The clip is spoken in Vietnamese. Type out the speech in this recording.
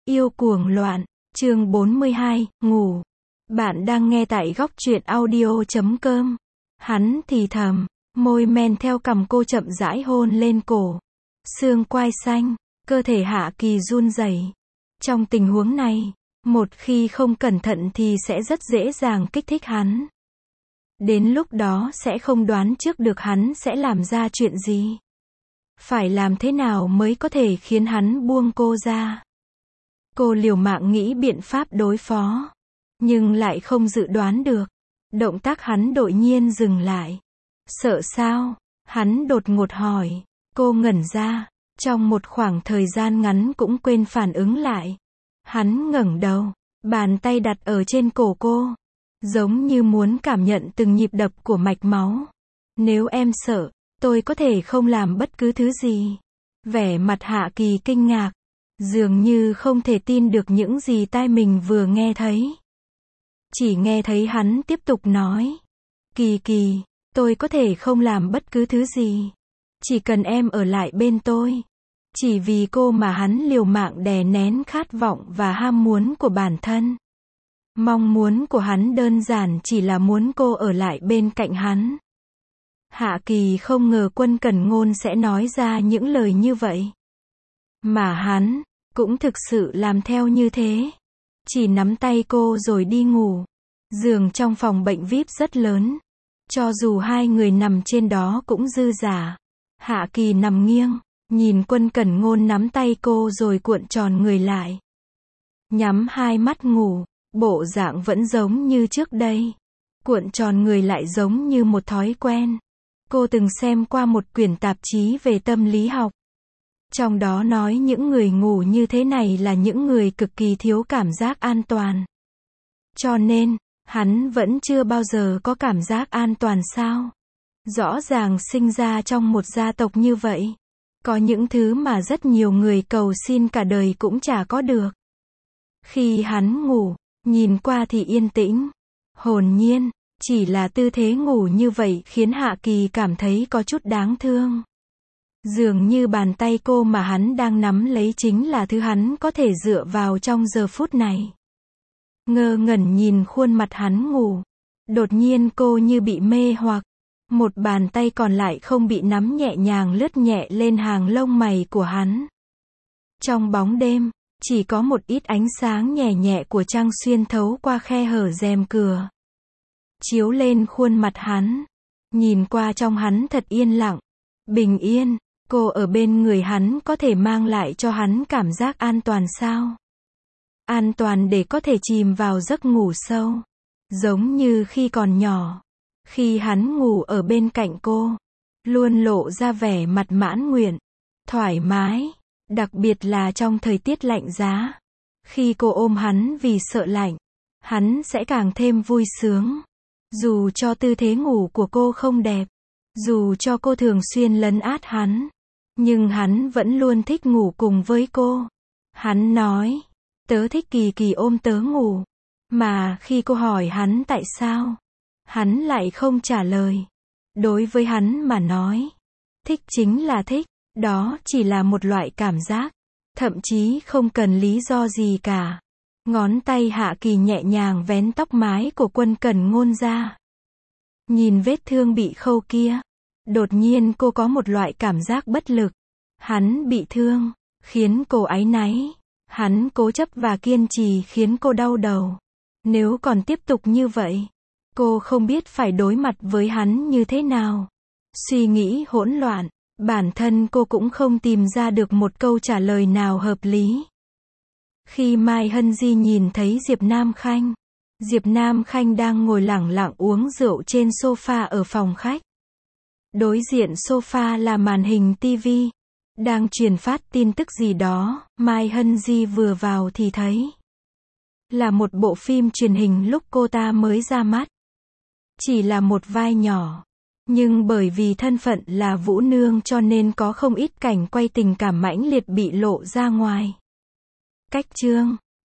Yêu cuồng loạn, chương 42, ngủ. Bạn đang nghe tại góc truyện audio.com. Hắn thì thầm, môi men theo cằm cô chậm rãi hôn lên cổ. Xương quai xanh, cơ thể Hạ Kỳ run rẩy. Trong tình huống này, một khi không cẩn thận thì sẽ rất dễ dàng kích thích hắn. Đến lúc đó sẽ không đoán trước được hắn sẽ làm ra chuyện gì. Phải làm thế nào mới có thể khiến hắn buông cô ra. Cô liều mạng nghĩ biện pháp đối phó, nhưng lại không dự đoán được. Động tác hắn đột nhiên dừng lại. Sợ sao? Hắn đột ngột hỏi. Cô ngẩn ra, trong một khoảng thời gian ngắn cũng quên phản ứng lại. Hắn ngẩng đầu, bàn tay đặt ở trên cổ cô, giống như muốn cảm nhận từng nhịp đập của mạch máu. Nếu em sợ, tôi có thể không làm bất cứ thứ gì. Vẻ mặt Hạ Kỳ kinh ngạc, dường như không thể tin được những gì tai mình vừa nghe thấy. Chỉ nghe thấy hắn tiếp tục nói. Kỳ Kỳ, tôi có thể không làm bất cứ thứ gì. Chỉ cần em ở lại bên tôi. Chỉ vì cô mà hắn liều mạng đè nén khát vọng và ham muốn của bản thân. Mong muốn của hắn đơn giản chỉ là muốn cô ở lại bên cạnh hắn. Hạ Kỳ không ngờ Quân Cẩn Ngôn sẽ nói ra những lời như vậy. Mà hắn cũng thực sự làm theo như thế. Chỉ nắm tay cô rồi đi ngủ. Giường trong phòng bệnh VIP rất lớn. Cho dù hai người nằm trên đó cũng dư dả. Hạ Kỳ nằm nghiêng, nhìn Quân Cẩn Ngôn nắm tay cô rồi cuộn tròn người lại. Nhắm hai mắt ngủ, bộ dạng vẫn giống như trước đây. Cuộn tròn người lại giống như một thói quen. Cô từng xem qua một quyển tạp chí về tâm lý học. Trong đó nói những người ngủ như thế này là những người cực kỳ thiếu cảm giác an toàn. Cho nên, hắn vẫn chưa bao giờ có cảm giác an toàn sao? Rõ ràng sinh ra trong một gia tộc như vậy. Có những thứ mà rất nhiều người cầu xin cả đời cũng chả có được. Khi hắn ngủ, nhìn qua thì yên tĩnh, hồn nhiên, chỉ là tư thế ngủ như vậy khiến Hạ Kỳ cảm thấy có chút đáng thương. Dường như bàn tay cô mà hắn đang nắm lấy chính là thứ hắn có thể dựa vào trong giờ phút này. Ngơ ngẩn nhìn khuôn mặt hắn ngủ. Đột nhiên cô như bị mê hoặc. Một bàn tay còn lại không bị nắm nhẹ nhàng lướt nhẹ lên hàng lông mày của hắn. Trong bóng đêm, chỉ có một ít ánh sáng nhẹ nhẹ của trăng xuyên thấu qua khe hở rèm cửa. Chiếu lên khuôn mặt hắn. Nhìn qua trong hắn thật yên lặng, bình yên. Cô ở bên người hắn có thể mang lại cho hắn cảm giác an toàn sao? An toàn để có thể chìm vào giấc ngủ sâu. Giống như khi còn nhỏ. Khi hắn ngủ ở bên cạnh cô, luôn lộ ra vẻ mặt mãn nguyện, thoải mái, đặc biệt là trong thời tiết lạnh giá. Khi cô ôm hắn vì sợ lạnh, hắn sẽ càng thêm vui sướng. Dù cho tư thế ngủ của cô không đẹp, dù cho cô thường xuyên lấn át hắn, nhưng hắn vẫn luôn thích ngủ cùng với cô. Hắn nói, tớ thích Kỳ Kỳ ôm tớ ngủ. Mà khi cô hỏi hắn tại sao, hắn lại không trả lời. Đối với hắn mà nói, thích chính là thích, đó chỉ là một loại cảm giác, thậm chí không cần lý do gì cả. Ngón tay Hạ Kỳ nhẹ nhàng vén tóc mái của Quân Cẩn Ngôn ra. Nhìn vết thương bị khâu kia, đột nhiên cô có một loại cảm giác bất lực. Hắn bị thương, khiến cô áy náy. Hắn cố chấp và kiên trì khiến cô đau đầu. Nếu còn tiếp tục như vậy, cô không biết phải đối mặt với hắn như thế nào. Suy nghĩ hỗn loạn, bản thân cô cũng không tìm ra được một câu trả lời nào hợp lý. Khi Mai Hân Di nhìn thấy Diệp Nam Khanh đang ngồi lẳng lặng uống rượu trên sofa ở phòng khách. Đối diện sofa là màn hình TV, đang truyền phát tin tức gì đó. Mai Hân Di vừa vào thì thấy là một bộ phim truyền hình lúc cô ta mới ra mắt. Chỉ là một vai nhỏ, nhưng bởi vì thân phận là Vũ Nương cho nên có không ít cảnh quay tình cảm mãnh liệt bị lộ ra ngoài. Cách chương